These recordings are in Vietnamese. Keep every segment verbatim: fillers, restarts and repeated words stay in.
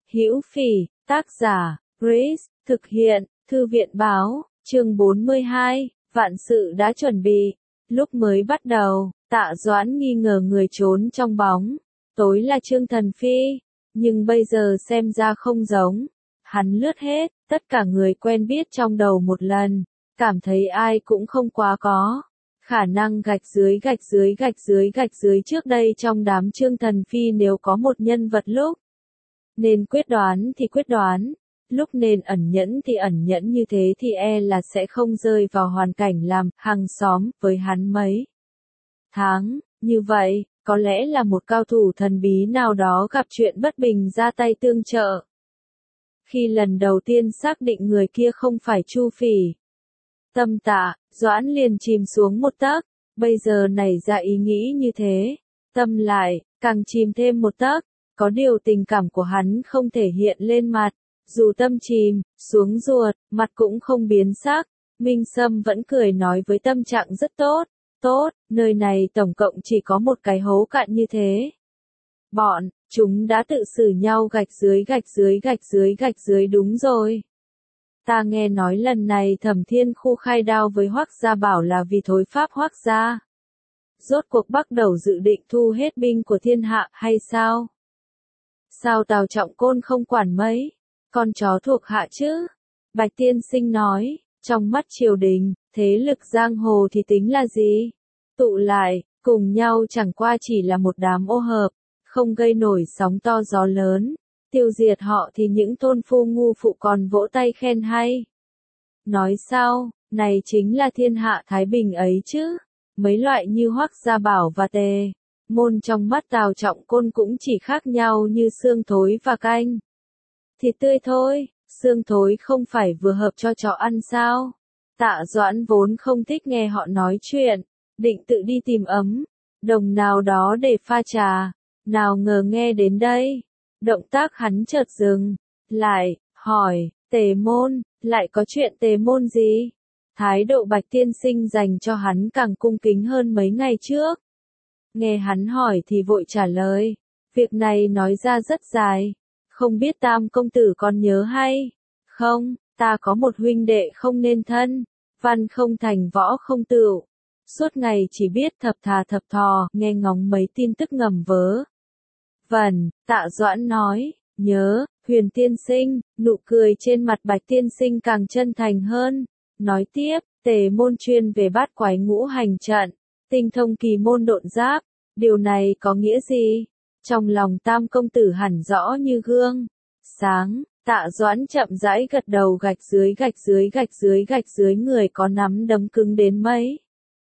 Hữu Phỉ, tác giả, Grace, thực hiện, Thư viện Báo, chương bốn mươi hai, vạn sự đã chuẩn bị. Lúc mới bắt đầu, Tạ Doãn nghi ngờ người trốn trong bóng tối là Trương Thần Phi, nhưng bây giờ xem ra không giống. Hắn lướt hết tất cả người quen biết trong đầu một lần, cảm thấy ai cũng không quá có khả năng gạch dưới gạch dưới gạch dưới gạch dưới trước đây trong đám Trương Thần Phi. Nếu có một nhân vật lúc nên quyết đoán thì quyết đoán, lúc nên ẩn nhẫn thì ẩn nhẫn như thế thì e là sẽ không rơi vào hoàn cảnh làm hàng xóm với hắn mấy tháng. Như vậy, có lẽ là một cao thủ thần bí nào đó gặp chuyện bất bình ra tay tương trợ. Khi lần đầu tiên xác định người kia không phải Chu Phỉ, tâm Tạ Doãn liền chìm xuống một tấc. Bây giờ nảy ra ý nghĩ như thế, tâm lại càng chìm thêm một tấc. Có điều tình cảm của hắn không thể hiện lên mặt, dù tâm chìm xuống ruột, mặt cũng không biến sắc. Minh Sâm vẫn cười nói với tâm trạng rất tốt. Tốt, nơi này tổng cộng chỉ có một cái hố cạn như thế. Bọn chúng đã tự xử nhau gạch dưới gạch dưới gạch dưới gạch dưới. Đúng rồi. Ta nghe nói lần này Thẩm Thiên Khu khai đao với Hoắc Gia Bảo là vì thối pháp Hoắc Gia. Rốt cuộc bắt đầu dự định thu hết binh của thiên hạ hay sao? Sao Tào Trọng Côn không quản mấy con chó thuộc hạ chứ? Bạch Tiên Sinh nói, trong mắt triều đình, thế lực giang hồ thì tính là gì? Tụ lại, cùng nhau chẳng qua chỉ là một đám ô hợp, không gây nổi sóng to gió lớn. Tiêu diệt họ thì những thôn phu ngu phụ còn vỗ tay khen hay. Nói sao, này chính là thiên hạ thái bình ấy chứ. Mấy loại như Hoắc Gia Bảo và Tề Môn trong mắt Tào Trọng Côn cũng chỉ khác nhau như xương thối và canh thịt tươi thôi. Xương thối không phải vừa hợp cho chó ăn sao? Tạ Doãn vốn không thích nghe họ nói chuyện, định tự đi tìm ấm đồng nào đó để pha trà. Nào ngờ nghe đến đây, động tác hắn chợt dừng lại, hỏi, Tề Môn, lại có chuyện Tề Môn gì? Thái độ Bạch Tiên Sinh dành cho hắn càng cung kính hơn mấy ngày trước. Nghe hắn hỏi thì vội trả lời, việc này nói ra rất dài, không biết Tam công tử còn nhớ hay không? Ta có một huynh đệ không nên thân, văn không thành võ không tựu, suốt ngày chỉ biết thập thà thập thò, nghe ngóng mấy tin tức ngầm vớ vẩn. Tạ Doãn nói, nhớ, Huyền Tiên Sinh. Nụ cười trên mặt Bạch Tiên Sinh càng chân thành hơn, nói tiếp, Tề Môn chuyên về bát quái ngũ hành trận, tinh thông kỳ môn độn giáp. Điều này có nghĩa gì? Trong lòng Tam công tử hẳn rõ như gương sáng. Tạ Doãn chậm rãi gật đầu, gạch dưới gạch dưới gạch dưới gạch dưới. Người có nắm đấm cứng đến mấy,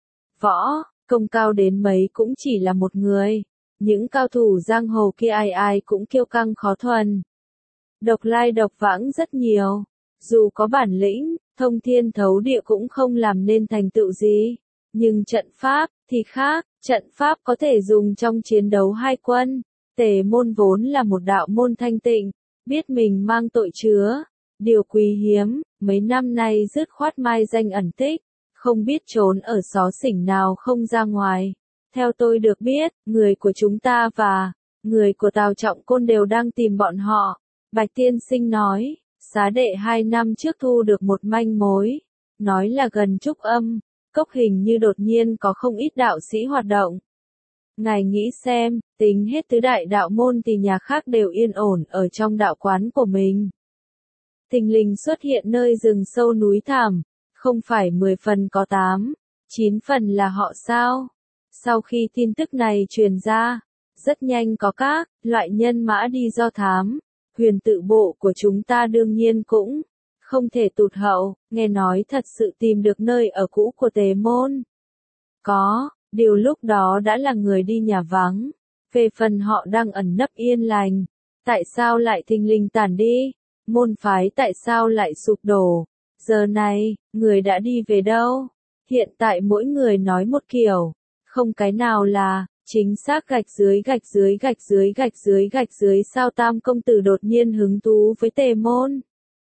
võ công cao đến mấy cũng chỉ là một người. Những cao thủ giang hồ kia ai ai cũng kiêu căng khó thuần, độc lai độc vãng rất nhiều. Dù có bản lĩnh, thông thiên thấu địa cũng không làm nên thành tựu gì. Nhưng trận pháp thì khác, trận pháp có thể dùng trong chiến đấu hai quân. Tề Môn vốn là một đạo môn thanh tịnh, biết mình mang tội chứa điều quý hiếm, mấy năm nay dứt khoát mai danh ẩn tích, không biết trốn ở xó xỉnh nào không ra ngoài. Theo tôi được biết, người của chúng ta và người của Tào Trọng Côn đều đang tìm bọn họ. Bạch Tiên Sinh nói, xá đệ hai năm trước thu được một manh mối, nói là gần Trúc Âm Cốc hình như đột nhiên có không ít đạo sĩ hoạt động. Ngài nghĩ xem, tính hết tứ đại đạo môn thì nhà khác đều yên ổn ở trong đạo quán của mình. Thình lình xuất hiện nơi rừng sâu núi thẳm, không phải mười phần có tám, chín phần là họ sao? Sau khi tin tức này truyền ra, rất nhanh có các loại nhân mã đi do thám. Huyền tự bộ của chúng ta đương nhiên cũng không thể tụt hậu, nghe nói thật sự tìm được nơi ở cũ của Tề Môn. Có, điều lúc đó đã là người đi nhà vắng. Về phần họ đang ẩn nấp yên lành, tại sao lại thình lình tản đi? Môn phái tại sao lại sụp đổ? Giờ này, người đã đi về đâu? Hiện tại mỗi người nói một kiểu, không cái nào là chính xác. Gạch dưới gạch dưới gạch dưới gạch dưới gạch dưới. Sao Tam công tử đột nhiên hứng thú với Tề Môn?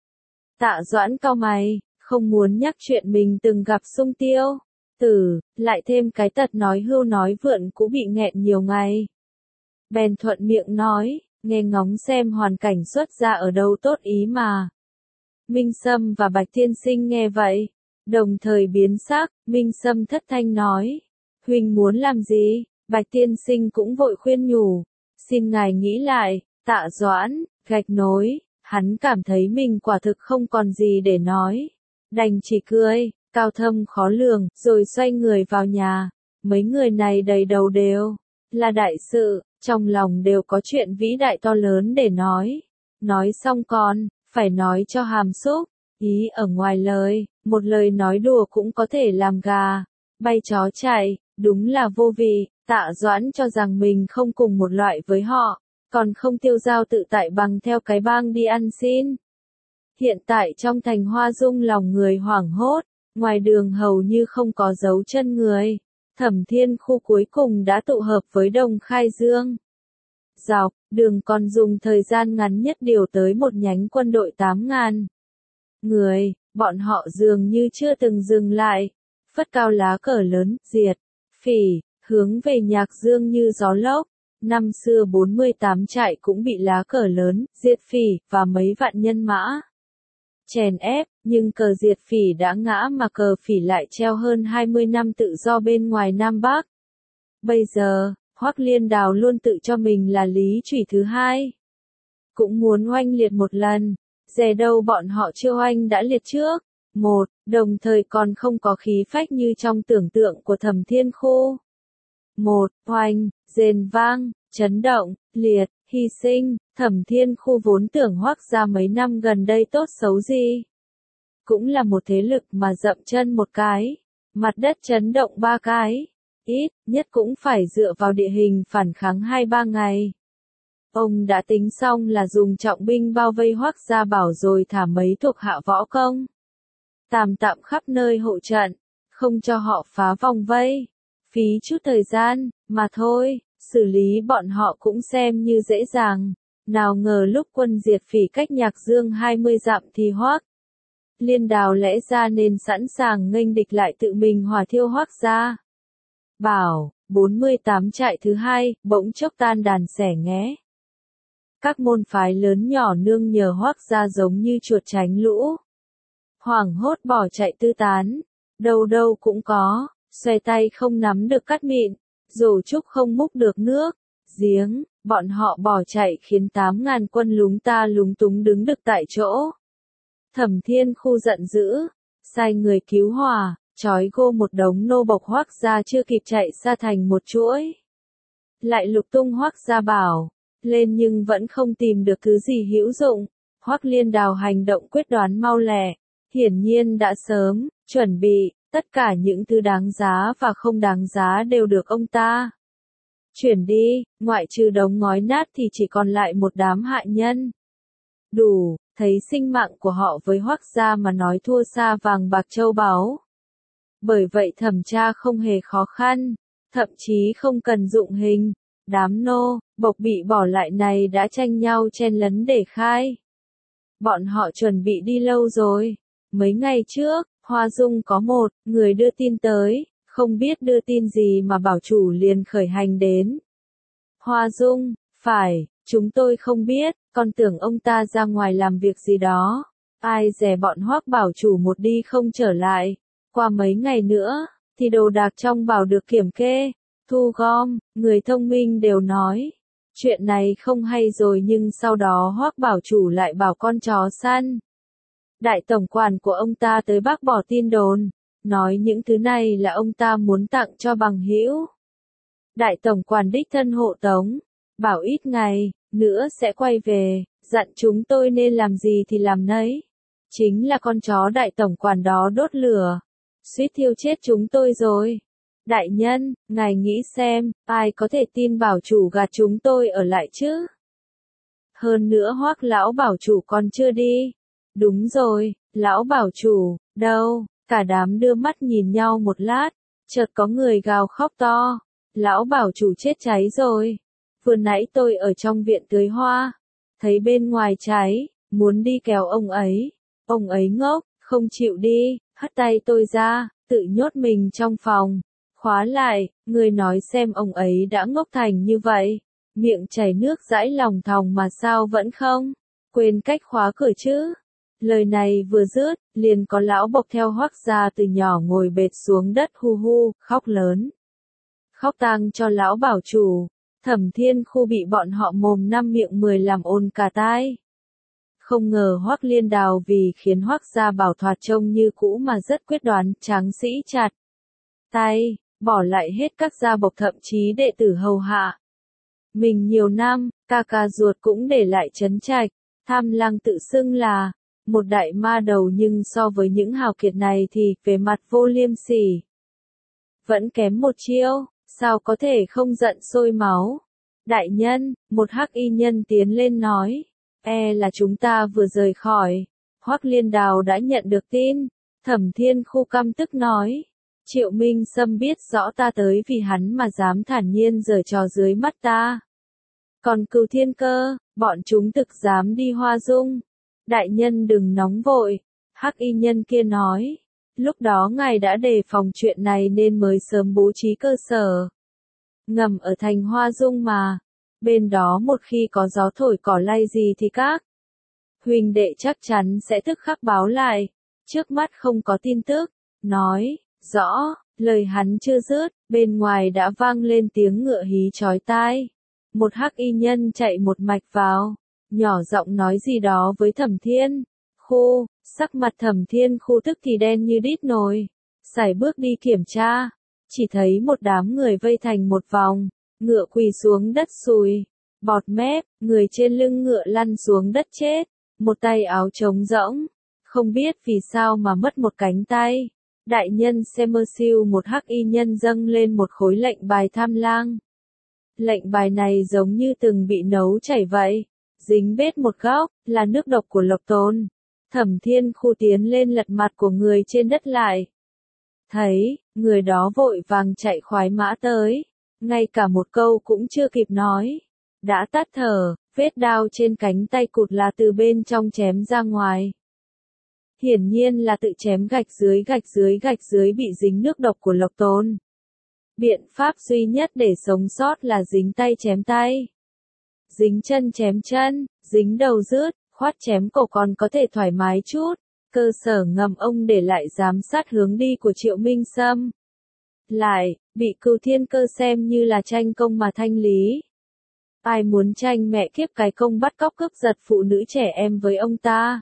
Tạ Doãn cau mày, không muốn nhắc chuyện mình từng gặp Sung Tiêu Tử, lại thêm cái tật nói hưu nói vượn cũng bị nghẹn nhiều ngày. Bèn thuận miệng nói, nghe ngóng xem hoàn cảnh xuất ra ở đâu tốt ý mà. Minh Sâm và Bạch Tiên Sinh nghe vậy, đồng thời biến sắc, Minh Sâm thất thanh nói, huynh muốn làm gì? Bạch Tiên Sinh cũng vội khuyên nhủ, xin ngài nghĩ lại. Tạ Doãn, gạch nối, hắn cảm thấy mình quả thực không còn gì để nói, đành chỉ cười, cao thâm khó lường, rồi xoay người vào nhà. Mấy người này đầy đầu đều là đại sự, trong lòng đều có chuyện vĩ đại to lớn để nói. Nói xong còn phải nói cho hàm xúc, ý ở ngoài lời, một lời nói đùa cũng có thể làm gà bay chó chạy, đúng là vô vị. Tạ Doãn cho rằng mình không cùng một loại với họ, còn không tiêu dao tự tại bằng theo cái bang đi ăn xin. Hiện tại trong thành Hoa Dung lòng người hoảng hốt, ngoài đường hầu như không có dấu chân người. Thẩm Thiên Khu cuối cùng đã tụ hợp với Đồng Khai Dương. Dọc đường còn dùng thời gian ngắn nhất điều tới một nhánh quân đội tám ngàn người, bọn họ dường như chưa từng dừng lại, phất cao lá cờ lớn, diệt, phỉ, hướng về Nhạc Dương như gió lốc. Năm xưa bốn mươi tám trại cũng bị lá cờ lớn, diệt phỉ, và mấy vạn nhân mã chèn ép, nhưng cờ diệt phỉ đã ngã mà cờ phỉ lại treo hơn hai mươi năm tự do bên ngoài Nam Bắc. Bây giờ, Hoắc Liên Đào luôn tự cho mình là lý chủy thứ hai. Cũng muốn oanh liệt một lần, dè đâu bọn họ chưa oanh đã liệt trước. Một, đồng thời còn không có khí phách như trong tưởng tượng của Thẩm Thiên Khu. Một, oanh, rền vang, chấn động, liệt, hy sinh. Thẩm Thiên Khu vốn tưởng Hoắc gia mấy năm gần đây tốt xấu gì. Cũng là một thế lực mà dậm chân một cái, mặt đất chấn động ba cái, ít nhất cũng phải dựa vào địa hình phản kháng hai ba ngày. Ông đã tính xong là dùng trọng binh bao vây Hoắc gia bảo rồi thả mấy thuộc hạ võ công. Tạm tạm khắp nơi hộ trận, không cho họ phá vòng vây. Phí chút thời gian, mà thôi, xử lý bọn họ cũng xem như dễ dàng. Nào ngờ lúc quân diệt phỉ cách Nhạc Dương hai mươi dặm thì Hoắc Liên Đào lẽ ra nên sẵn sàng nghênh địch lại tự mình hỏa thiêu Hoắc gia bảo. bốn mươi tám trại thứ hai, bỗng chốc tan đàn xẻ nghé. Các môn phái lớn nhỏ nương nhờ Hoắc gia giống như chuột tránh lũ. Hoảng hốt bỏ chạy tứ tán, đâu đâu cũng có, xoay tay không nắm được cát mịn, rổ trúc không múc được nước, giếng, bọn họ bỏ chạy khiến tám ngàn quân lúng ta lúng túng đứng được tại chỗ. Thẩm Thiên Khu giận dữ, sai người cứu hỏa, trói gô một đống nô bộc Hoắc gia chưa kịp chạy xa thành một chuỗi. Lại lục tung Hoắc gia bảo lên nhưng vẫn không tìm được thứ gì hữu dụng. Hoắc Liên Đào hành động quyết đoán mau lẹ, hiển nhiên đã sớm chuẩn bị, tất cả những thứ đáng giá và không đáng giá đều được ông ta chuyển đi, ngoại trừ đống ngói nát thì chỉ còn lại một đám hại nhân. Đủ, thấy sinh mạng của họ với Hoắc gia mà nói thua xa vàng bạc châu báu. Bởi vậy thẩm tra không hề khó khăn, thậm chí không cần dụng hình. Đám nô bộc bị bỏ lại này đã tranh nhau chen lấn để khai. Bọn họ chuẩn bị đi lâu rồi. Mấy ngày trước, Hoa Dung có một người đưa tin tới, không biết đưa tin gì mà bảo chủ liền khởi hành đến. Hoa Dung, phải, chúng tôi không biết, con tưởng ông ta ra ngoài làm việc gì đó. Ai dè bọn Hoắc bảo chủ một đi không trở lại. Qua mấy ngày nữa, thì đồ đạc trong bảo được kiểm kê, thu gom, người thông minh đều nói. Chuyện này không hay rồi nhưng sau đó Hoắc bảo chủ lại bảo con chó săn. Đại tổng quản của ông ta tới bác bỏ tin đồn, nói những thứ này là ông ta muốn tặng cho bằng hữu. Đại tổng quản đích thân hộ tống, bảo ít ngày nữa sẽ quay về, dặn chúng tôi nên làm gì thì làm nấy. Chính là con chó đại tổng quản đó đốt lửa, suýt thiêu chết chúng tôi rồi. Đại nhân, ngài nghĩ xem, ai có thể tin bảo chủ gạt chúng tôi ở lại chứ? Hơn nữa Hoắc lão bảo chủ còn chưa đi. Đúng rồi, lão bảo chủ, đâu? Cả đám đưa mắt nhìn nhau một lát, chợt có người gào khóc to. Lão bảo chủ chết cháy rồi. Vừa nãy tôi ở trong viện tưới hoa, thấy bên ngoài cháy, muốn đi kéo ông ấy. Ông ấy ngốc, không chịu đi, hất tay tôi ra, tự nhốt mình trong phòng. Khóa lại, người nói xem ông ấy đã ngốc thành như vậy. Miệng chảy nước dãi lòng thòng mà sao vẫn không quên cách khóa cửa chứ. Lời này vừa dứt, liền có lão bộc theo Hoắc gia từ nhỏ ngồi bệt xuống đất hu hu, khóc lớn. Khóc tang cho lão bảo chủ, Thẩm Thiên Khu bị bọn họ mồm năm miệng mười làm ồn cả tai. Không ngờ Hoắc Liên Đào vì khiến Hoắc gia bảo thoạt trông như cũ mà rất quyết đoán, tráng sĩ chặt tay, bỏ lại hết các gia bộc thậm chí đệ tử hầu hạ. Mình nhiều năm, ca ca ruột cũng để lại Trấn Trạch, Tham Lang tự xưng là một đại ma đầu nhưng so với những hào kiệt này thì về mặt vô liêm sỉ vẫn kém một chiêu, sao có thể không giận sôi máu. Đại nhân, một hắc y nhân tiến lên nói, e là chúng ta vừa rời khỏi. Hoắc Liên Đào đã nhận được tin. Thẩm Thiên Khu căm tức nói, Triệu Minh Sâm biết rõ ta tới vì hắn mà dám thản nhiên giở trò dưới mắt ta. Còn Cửu Thiên Cơ, bọn chúng thực dám đi Hoa Dung. Đại nhân đừng nóng vội, hắc y nhân kia nói, lúc đó ngài đã đề phòng chuyện này nên mới sớm bố trí cơ sở ngầm ở thành Hoa Dung mà, bên đó một khi có gió thổi cỏ lay gì thì các huynh đệ chắc chắn sẽ tức khắc báo lại. Trước mắt không có tin tức, nói, rõ, lời hắn chưa dứt, bên ngoài đã vang lên tiếng ngựa hí chói tai. Một hắc y nhân chạy một mạch vào, nhỏ giọng nói gì đó với Thẩm Thiên Khu, sắc mặt Thẩm Thiên Khu tức thì đen như đít nồi, sải bước đi kiểm tra, chỉ thấy một đám người vây thành một vòng, ngựa quỳ xuống đất sùi, bọt mép, người trên lưng ngựa lăn xuống đất chết, một tay áo trống rỗng, không biết vì sao mà mất một cánh tay. Đại nhân xem mơ siêu một hắc y nhân dâng lên một khối lệnh bài Tham Lang. Lệnh bài này giống như từng bị nấu chảy vậy, dính bết một góc, là nước độc của Lộc Tôn. Thẩm Thiên Khu tiến lên lật mặt của người trên đất lại. Thấy, người đó vội vàng chạy khoái mã tới, ngay cả một câu cũng chưa kịp nói. Đã tắt thở, vết đao trên cánh tay cụt là từ bên trong chém ra ngoài. Hiển nhiên là tự chém gạch dưới gạch dưới gạch dưới bị dính nước độc của Lộc Tôn. Biện pháp duy nhất để sống sót là dính tay chém tay, dính chân chém chân, dính đầu rứt, khoát chém cổ còn có thể thoải mái chút. Cơ sở ngầm ông để lại giám sát hướng đi của Triệu Minh Sâm. Lại, bị Cửu Thiên Cơ xem như là tranh công mà thanh lý. Ai muốn tranh mẹ kiếp cái công bắt cóc cướp giật phụ nữ trẻ em với ông ta.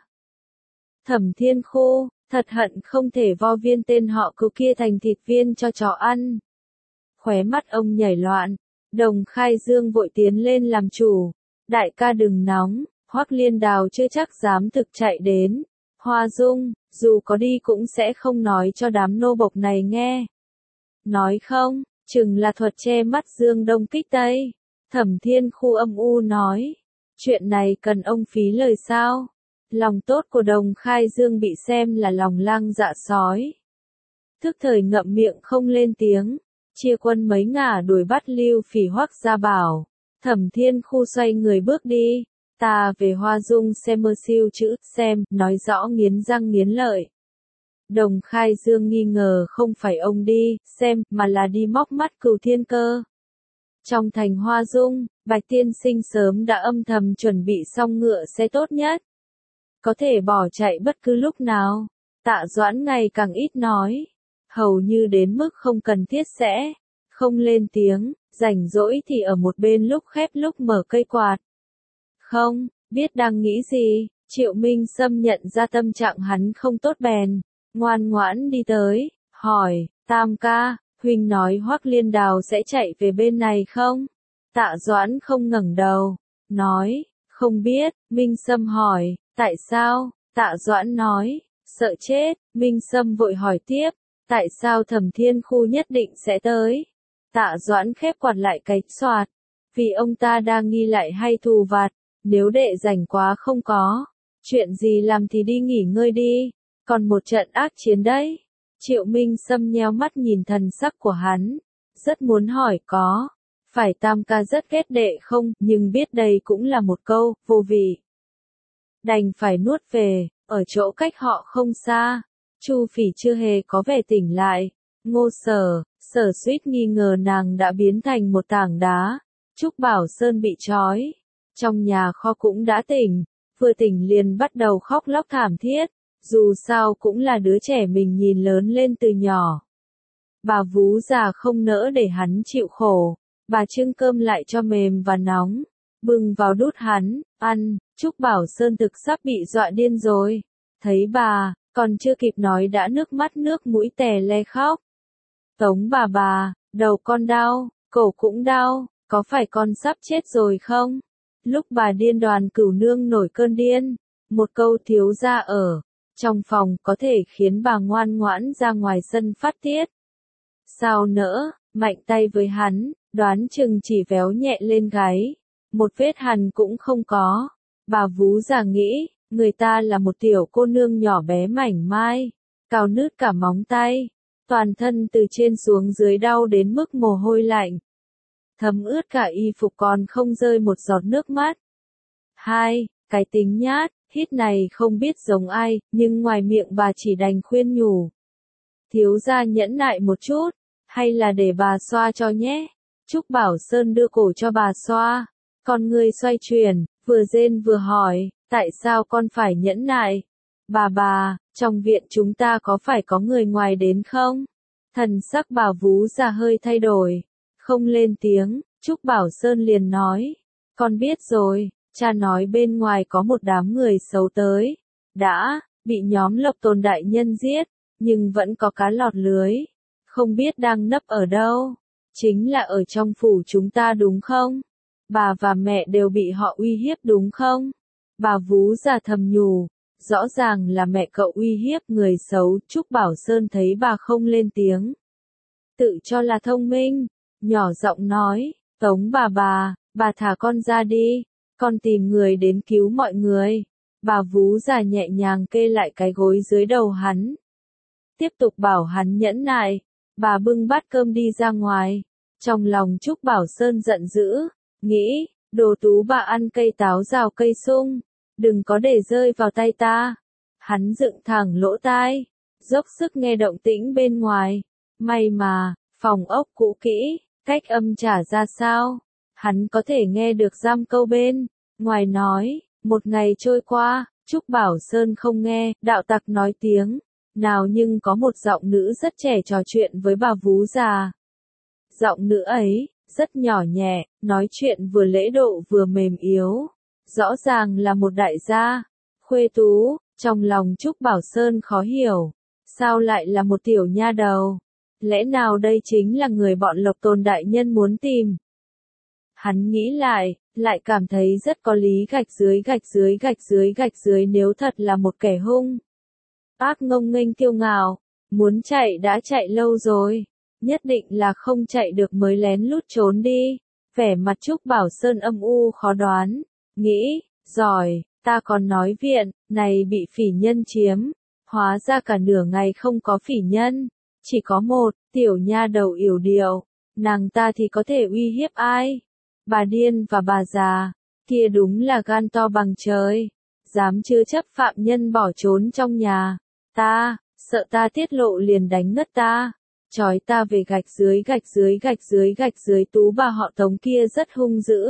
Thẩm Thiên Khu, thật hận không thể vo viên tên họ Cửu kia thành thịt viên cho chó ăn. Khóe mắt ông nhảy loạn, Đồng Khai Dương vội tiến lên làm chủ. Đại ca đừng nóng, Hoắc Liên Đào chưa chắc dám thực chạy đến Hoa Dung, dù có đi cũng sẽ không nói cho đám nô bộc này nghe. Nói không, chừng là thuật che mắt Dương Đông kích Tây. Thẩm Thiên Khu âm u nói, chuyện này cần ông phí lời sao? Lòng tốt của Đồng Khai Dương bị xem là lòng lang dạ sói. Thức thời ngậm miệng không lên tiếng, chia quân mấy ngả đuổi bắt Lưu Phỉ Hoắc gia bảo. Thẩm Thiên Khu xoay người bước đi. Ta về Hoa Dung xem mơ siêu chữ, xem, nói rõ nghiến răng nghiến lợi. Đồng Khai Dương nghi ngờ không phải ông đi, xem, mà là đi móc mắt Cửu Thiên Cơ. Trong thành Hoa Dung, Bạch Tiên Sinh sớm đã âm thầm chuẩn bị xong ngựa xe tốt nhất. Có thể bỏ chạy bất cứ lúc nào. Tạ Doãn ngày càng ít nói. Hầu như đến mức không cần thiết sẽ không lên tiếng, rảnh rỗi thì ở một bên lúc khép lúc mở cây quạt. Không, biết đang nghĩ gì, Triệu Minh Sâm nhận ra tâm trạng hắn không tốt bèn, ngoan ngoãn đi tới, hỏi, Tam ca, huynh nói Hoắc Liên Đào sẽ chạy về bên này không? Tạ Doãn không ngẩng đầu, nói, không biết. Minh Sâm hỏi, tại sao? Tạ Doãn nói, sợ chết. Minh Sâm vội hỏi tiếp, tại sao Thẩm Thiên Khu nhất định sẽ tới? Tạ Doãn khép quạt lại cái xoạt, vì ông ta đang nghi lại hay thù vặt. Nếu đệ rảnh quá không có chuyện gì làm thì đi nghỉ ngơi đi, còn một trận ác chiến đấy. Triệu Minh Sâm nheo mắt nhìn thần sắc của hắn, rất muốn hỏi có phải Tam ca rất ghét đệ không, nhưng biết đây cũng là một câu vô vị, đành phải nuốt về. Ở chỗ cách họ không xa, Chu Phỉ chưa hề có vẻ tỉnh lại. Ngô Sở, Sở suýt nghi ngờ nàng đã biến thành một tảng đá. Trúc Bảo Sơn bị trói. Trong nhà kho cũng đã tỉnh, vừa tỉnh liền bắt đầu khóc lóc thảm thiết, dù sao cũng là đứa trẻ mình nhìn lớn lên từ nhỏ. Bà vú già không nỡ để hắn chịu khổ, bà trưng cơm lại cho mềm và nóng, bưng vào đút hắn, ăn. Trúc Bảo Sơn thực sắp bị dọa điên rồi, thấy bà, còn chưa kịp nói đã nước mắt nước mũi tè le khóc. Tống bà bà, đầu con đau, cổ cũng đau, có phải con sắp chết rồi không? Lúc bà điên Đoàn Cửu Nương nổi cơn điên, một câu thiếu gia ở trong phòng có thể khiến bà ngoan ngoãn ra ngoài sân phát tiết. Sao nỡ, mạnh tay với hắn, đoán chừng chỉ véo nhẹ lên gáy, một vết hằn cũng không có. Bà vú già nghĩ, người ta là một tiểu cô nương nhỏ bé mảnh mai, cào nứt cả móng tay, toàn thân từ trên xuống dưới đau đến mức mồ hôi lạnh, thấm ướt cả y phục còn không rơi một giọt nước mắt. Hai, cái tính nhát, hít này không biết giống ai, nhưng ngoài miệng bà chỉ đành khuyên nhủ. Thiếu gia nhẫn nại một chút, hay là để bà xoa cho nhé. Trúc Bảo Sơn đưa cổ cho bà xoa, con người xoay chuyển, vừa rên vừa hỏi, tại sao con phải nhẫn nại? Bà bà, trong viện chúng ta có phải có người ngoài đến không? Thần sắc bà vú già hơi thay đổi, không lên tiếng. Trúc Bảo Sơn liền nói, con biết rồi, cha nói bên ngoài có một đám người xấu tới, đã bị nhóm Lộc Tôn đại nhân giết, nhưng vẫn có cá lọt lưới, không biết đang nấp ở đâu, chính là ở trong phủ chúng ta đúng không? Bà và mẹ đều bị họ uy hiếp đúng không? Bà vú già thầm nhủ, rõ ràng là mẹ cậu uy hiếp người xấu. Trúc Bảo Sơn thấy bà không lên tiếng, tự cho là thông minh, nhỏ giọng nói, Tống bà bà, bà thả con ra đi, con tìm người đến cứu mọi người. Bà vú già nhẹ nhàng kê lại cái gối dưới đầu hắn, tiếp tục bảo hắn nhẫn nại. Bà bưng bát cơm đi ra ngoài, trong lòng Trúc Bảo Sơn giận dữ, nghĩ, đồ tú bà ăn cây táo rào cây sung, đừng có để rơi vào tay ta. Hắn dựng thẳng lỗ tai, dốc sức nghe động tĩnh bên ngoài, may mà, phòng ốc cũ kỹ, cách âm trả ra sao, hắn có thể nghe được giam câu bên ngoài nói. Một ngày trôi qua, Trúc Bảo Sơn không nghe đạo tặc nói tiếng nào, nhưng có một giọng nữ rất trẻ trò chuyện với bà vú già. Giọng nữ ấy rất nhỏ nhẹ, nói chuyện vừa lễ độ vừa mềm yếu, rõ ràng là một đại gia khuê tú. Trong lòng Trúc Bảo Sơn khó hiểu, sao lại là một tiểu nha đầu? Lẽ nào đây chính là người bọn Lộc Tôn đại nhân muốn tìm? Hắn nghĩ lại, lại cảm thấy rất có lý. Gạch dưới gạch dưới gạch dưới gạch dưới nếu thật là một kẻ hung ác ngông nghênh kiêu ngạo, muốn chạy đã chạy lâu rồi, nhất định là không chạy được mới lén lút trốn đi. Vẻ mặt Trúc Bảo Sơn âm u khó đoán, nghĩ, giỏi, ta còn nói viện này bị phỉ nhân chiếm, hóa ra cả nửa ngày không có phỉ nhân, chỉ có một tiểu nha đầu yểu điệu, nàng ta thì có thể uy hiếp ai? Bà điên và bà già kia đúng là gan to bằng trời, dám chứa chấp phạm nhân bỏ trốn trong nhà ta, sợ ta tiết lộ liền đánh ngất ta, trói ta về gạch dưới gạch dưới gạch dưới gạch dưới. Tú bà họ Tống kia rất hung dữ,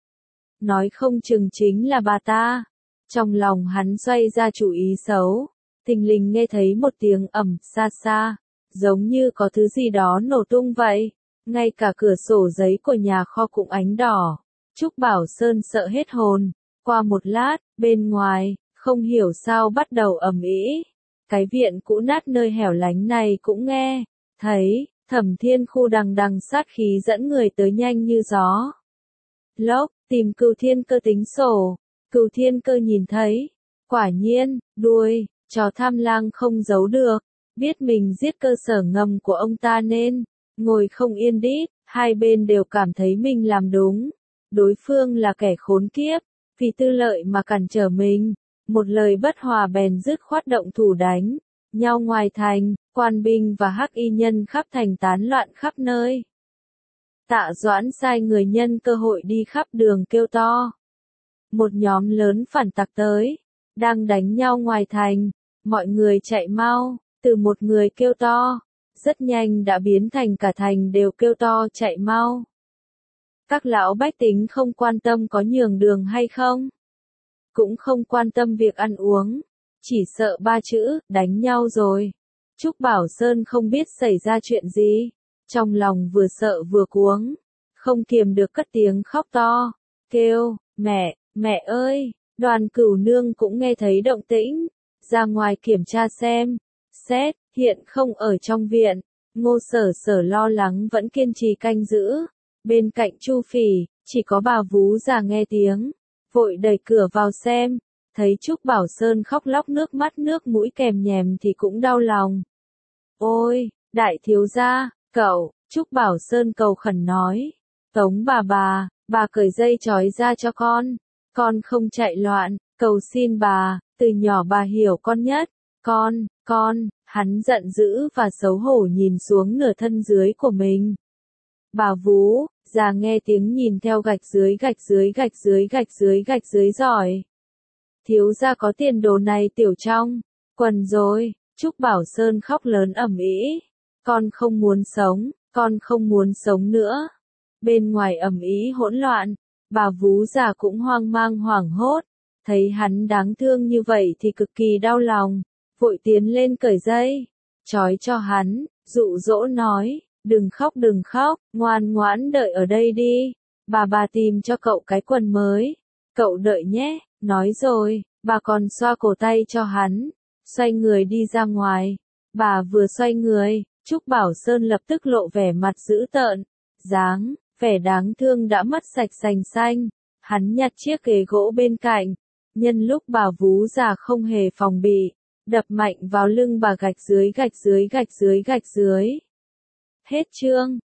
nói không chừng chính là bà ta. Trong lòng hắn xoay ra chủ ý xấu, thình lình nghe thấy một tiếng ầm xa xa, giống như có thứ gì đó nổ tung vậy. Ngay cả cửa sổ giấy của nhà kho cũng ánh đỏ. Trúc Bảo Sơn sợ hết hồn. Qua một lát, bên ngoài, không hiểu sao bắt đầu ầm ĩ. Cái viện cũ nát nơi hẻo lánh này cũng nghe thấy. Thẩm Thiên Khu đằng đằng sát khí dẫn người tới nhanh như gió. Lốc, tìm Cửu Thiên Cơ tính sổ. Cửu Thiên Cơ nhìn thấy, quả nhiên, đuôi chó tham lang không giấu được, biết mình giết cơ sở ngầm của ông ta nên ngồi không yên đít. Hai bên đều cảm thấy mình làm đúng, đối phương là kẻ khốn kiếp, vì tư lợi mà cản trở mình. Một lời bất hòa bèn dứt khoát động thủ đánh nhau ngoài thành. Quan binh và hắc y nhân khắp thành tán loạn khắp nơi. Tạ Doãn sai người nhân cơ hội đi khắp đường kêu to. Một nhóm lớn phản tặc tới, đang đánh nhau ngoài thành, mọi người chạy mau. Từ một người kêu to, rất nhanh đã biến thành cả thành đều kêu to chạy mau. Các lão bách tính không quan tâm có nhường đường hay không. Cũng không quan tâm việc ăn uống. Chỉ sợ ba chữ, đánh nhau rồi. Trúc Bảo Sơn không biết xảy ra chuyện gì. Trong lòng vừa sợ vừa cuống. Không kiềm được cất tiếng khóc to. Kêu, mẹ, mẹ ơi. Đoàn Cửu Nương cũng nghe thấy động tĩnh. Ra ngoài kiểm tra xem. Xét, hiện không ở trong viện. Ngô Sở Sở lo lắng vẫn kiên trì canh giữ. Bên cạnh Chu Phỉ, chỉ có bà vú già nghe tiếng. Vội đẩy cửa vào xem. Thấy Trúc Bảo Sơn khóc lóc nước mắt nước mũi kèm nhèm thì cũng đau lòng. Ôi, đại thiếu gia, cậu, Trúc Bảo Sơn cầu khẩn nói. Tống bà bà, bà cởi dây trói ra cho con. Con không chạy loạn, cầu xin bà, từ nhỏ bà hiểu con nhất. Con, con, hắn giận dữ và xấu hổ nhìn xuống nửa thân dưới của mình. Bà vú, già nghe tiếng nhìn theo gạch dưới gạch dưới gạch dưới gạch dưới gạch dưới giỏi. Thiếu gia có tiền đồ này tiểu trong quần rồi. Trúc Bảo Sơn khóc lớn ầm ĩ. Con không muốn sống, con không muốn sống nữa. Bên ngoài ầm ĩ hỗn loạn, bà vú già cũng hoang mang hoảng hốt. Thấy hắn đáng thương như vậy thì cực kỳ đau lòng, vội tiến lên cởi dây, trói cho hắn, dụ dỗ nói, đừng khóc đừng khóc, ngoan ngoãn đợi ở đây đi. Bà bà tìm cho cậu cái quần mới, cậu đợi nhé. Nói rồi, bà còn xoa cổ tay cho hắn, xoay người đi ra ngoài. Bà vừa xoay người, Trúc Bảo Sơn lập tức lộ vẻ mặt dữ tợn, dáng, vẻ đáng thương đã mất sạch sành xanh. Hắn nhặt chiếc ghế gỗ bên cạnh, nhân lúc bà vú già không hề phòng bị, đập mạnh vào lưng bà gạch dưới gạch dưới gạch dưới gạch dưới. Hết chương.